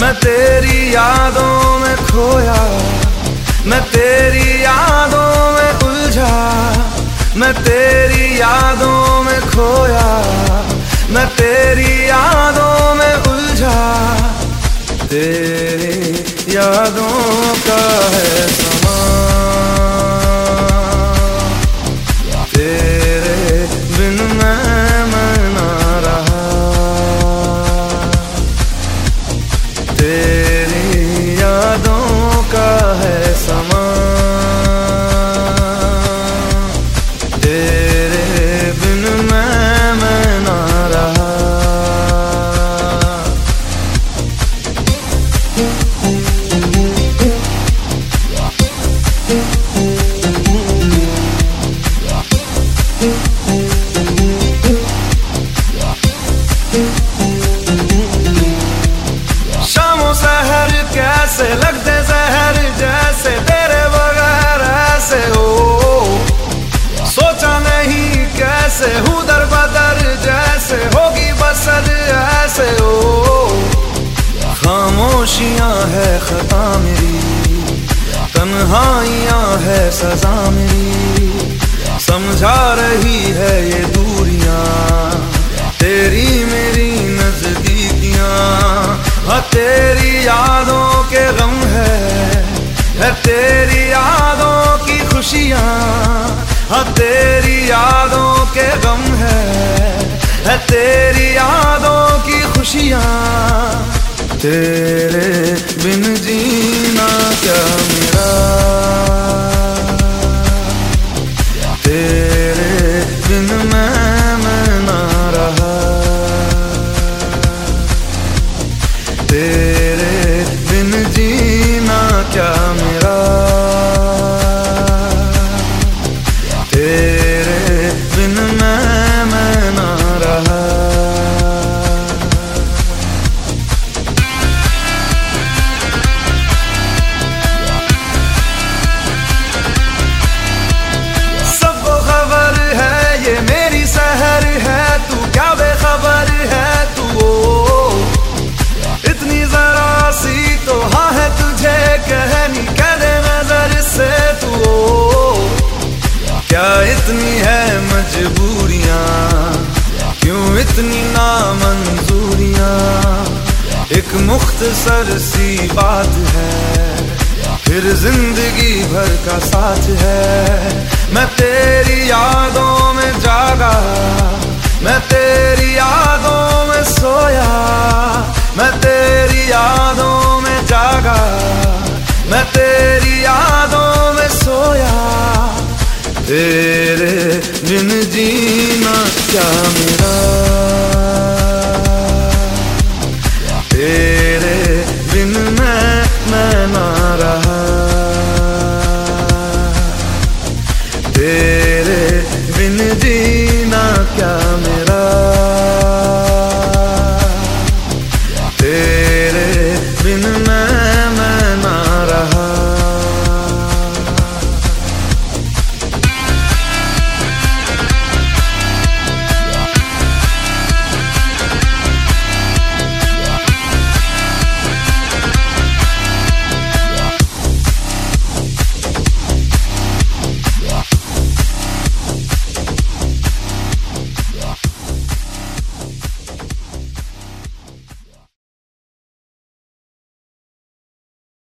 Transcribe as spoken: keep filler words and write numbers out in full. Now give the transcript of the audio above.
मैं तेरी यादों में खोया, मैं तेरी यादों में उलझा, मैं तेरी यादों में खोया, मैं तेरी यादों में उलझा। तेरी यादों का है समा, तेरे बिन मैं मैं ना रहा। तेरी यादों का है समा, तेरे बिन मैं मैं ना रहा। शामों सहर कैसे लगते जहर, जैसे तेरे बगैर ऐसे हो। सोचा नहीं कैसे हूँ दर बदर, जैसे होगी बसर ऐसे हो। खामोशियाँ है खता मेरी, तन्हाइयाँ है सजा मेरी। समझा रही है ये दूरियां तेरी मेरी नजदीकियां। हाँ तेरी यादों के गम है, है तेरी यादों की खुशियां। हाँ तेरी यादों के गम है, है तेरी यादों की खुशियां। तेरे बिन जीना क्या मेरा, तेरे बिन मैं मैं ना रहा। तेरे बिन जीना क्या मेरा, तेरे बिन मैं मैं ना रहा। मेरी सहर है तू क्या बेखबर है तू, ओ इतनी जरा सी तो हाँ है तुझे कहनी, कह दे नजर से तू। ओ क्या इतनी है मजबूरियां, क्यों इतनी नामंजूरियां। एक मुख्तसर सी बात है, फिर जिंदगी भर का साथ है। मैं तेरी यादों में जागा, मैं तेरी यादों में सोया, मैं तेरी यादों में जागा, मैं तेरी यादों में सोया। तेरे बिन जीना क्या मेरा, तेरे